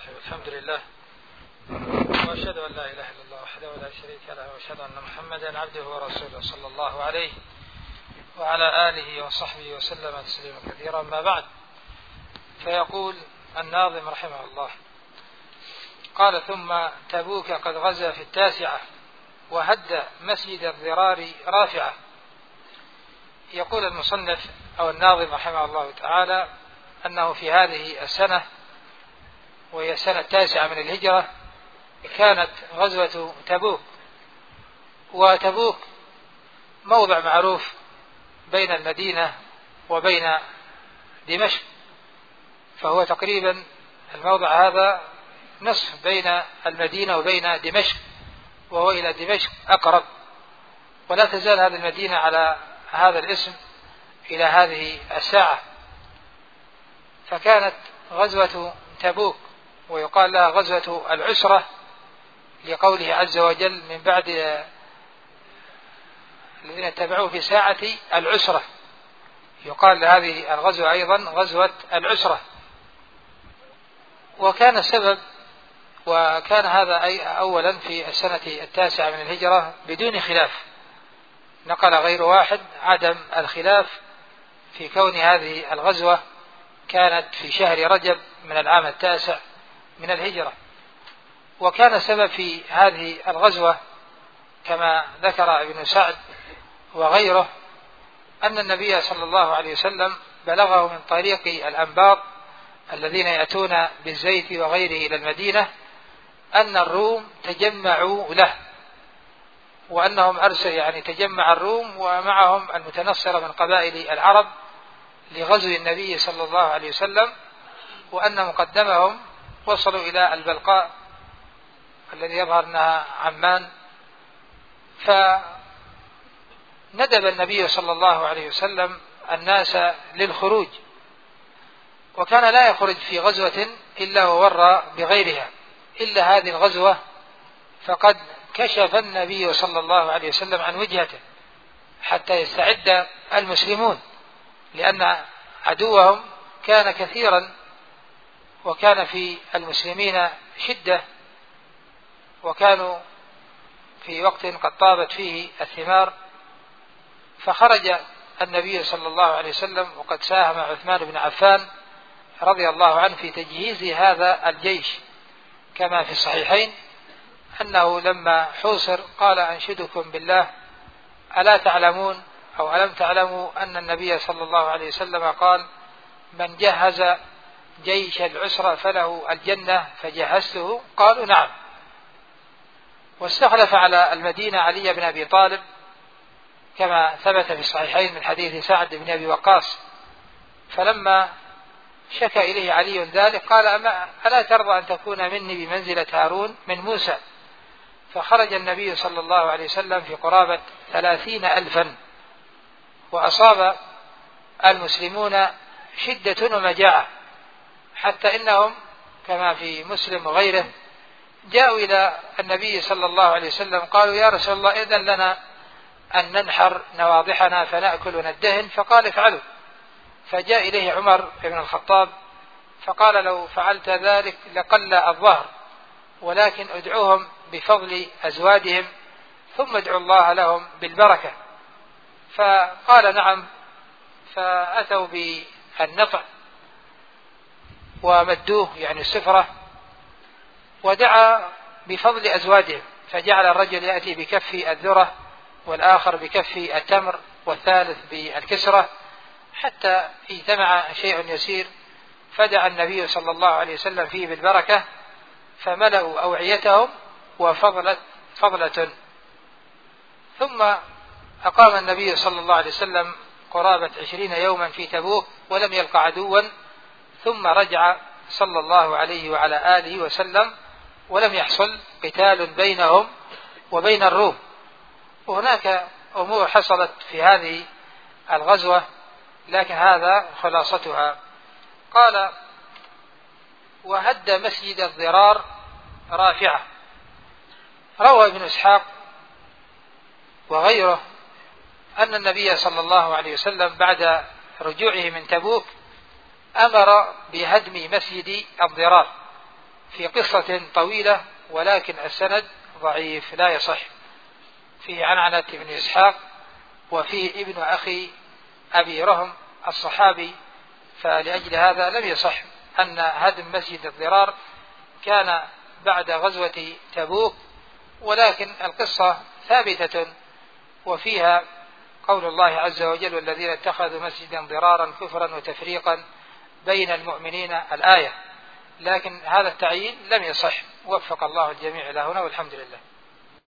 الحمد لله، وأشهد أن لا إله إلا الله وحده لا شريك له، وأشهد أن محمدا عبده ورسوله صلى الله عليه وعلى آله وصحبه وسلم تسليما كثيرا. ما بعد، فيقول الناظم رحمه الله: قال: ثم تبوك قد غزا في 9 وهد مسجد الضرار رافعة. يقول المصنف أو الناظم رحمه الله تعالى أنه في هذه السنة، وهي السنة 9 من الهجرة، كانت غزوة تبوك. وتبوك موضع معروف بين المدينة وبين دمشق، فهو تقريبا الموضع هذا نصف بين المدينة وبين دمشق، وهو إلى دمشق أقرب، ولا تزال هذه المدينة على هذا الاسم إلى هذه الساعة. فكانت غزوة تبوك، ويقال لها غزوة العسرة لقوله عز وجل: من بعد الذين اتبعوه في ساعة العسرة. يقال لهذه الغزوة أيضا غزوة العسرة. وكان السبب، وكان هذا أولا في السنة 9 من الهجرة بدون خلاف، نقل غير واحد عدم الخلاف في كون هذه الغزوة كانت في شهر رجب من العام 9 من الهجرة. وكان السبب في هذه الغزوة كما ذكر ابن سعد وغيره أن النبي صلى الله عليه وسلم بلغه من طريق الأنباط الذين يأتون بالزيت وغيره إلى المدينة أن الروم تجمعوا له، وأنهم تجمع الروم ومعهم المتنصرة من قبائل العرب لغزو النبي صلى الله عليه وسلم، وأن مقدمهم وصلوا إلى البلقاء الذي يظهر أنها عمان. فندب النبي صلى الله عليه وسلم الناس للخروج، وكان لا يخرج في غزوة إلا وورى بغيرها، إلا هذه الغزوة فقد كشف النبي صلى الله عليه وسلم عن وجهته حتى يستعد المسلمون، لأن عدوهم كان كثيرا، وكان في المسلمين شدة، وكانوا في وقت قد طابت فيه الثمار. فخرج النبي صلى الله عليه وسلم، وقد ساهم عثمان بن عفان رضي الله عنه في تجهيز هذا الجيش، كما في الصحيحين أنه لما حوصر قال: أنشدكم بالله، ألا تعلمون أو ألم تعلموا أن النبي صلى الله عليه وسلم قال: من جهز جيش العسرة فله الجنة، فجهزته؟ قالوا: نعم. واستخلف على المدينة علي بن أبي طالب، كما ثبت في الصحيحين من حديث سعد بن أبي وقاص. فلما شكى إليه علي ذلك قال: ألا ترضى أن تكون مني بمنزلة هارون من موسى؟ فخرج النبي صلى الله عليه وسلم في قرابة 30,000، وأصاب المسلمون شدة ومجاعة، حتى إنهم كما في مسلم وغيره جاءوا إلى النبي صلى الله عليه وسلم قالوا: يا رسول الله، إذن لنا أن ننحر نواضحنا فنأكل وندهن. فقال: افعلوا. فجاء إليه عمر بن الخطاب فقال: لو فعلت ذلك لقل الظهر، ولكن ادعوهم بفضل أزوادهم، ثم ادعوا الله لهم بالبركة. فقال: نعم. فأتوا بالنطع ومدوه، يعني السفرة، ودعا بفضل أزوادهم، فجعل الرجل يأتي بكف الذرة، والآخر بكف التمر، والثالث بالكسرة، حتى اجتمع شيء يسير، فدعا النبي صلى الله عليه وسلم فيه بالبركة، فملأوا أوعيتهم وفضلت فضلة. ثم أقام النبي صلى الله عليه وسلم قرابة 20 يوما في تبوك ولم يلق عدوا، ثم رجع صلى الله عليه وعلى آله وسلم، ولم يحصل قتال بينهم وبين الروم. وهناك أمور حصلت في هذه الغزوة، لكن هذا خلاصتها. قال: وهد مسجد الضرار رافعة. روى ابن إسحاق وغيره أن النبي صلى الله عليه وسلم بعد رجوعه من تبوك أمر بهدم مسجد الضرار، في قصة طويلة، ولكن السند ضعيف لا يصح، فيه عنعنة بن إسحاق وفيه ابن أخي أبي رهم الصحابي، فلأجل هذا لم يصح أن هدم مسجد الضرار كان بعد غزوة تبوك، ولكن القصة ثابتة وفيها قول الله عز وجل: والذين اتخذوا مسجدا ضرارا كفرا وتفريقا بين المؤمنين الآية. لكن هذا التعيين لم يصح، وفق الله الجميع إلى هنا، والحمد لله.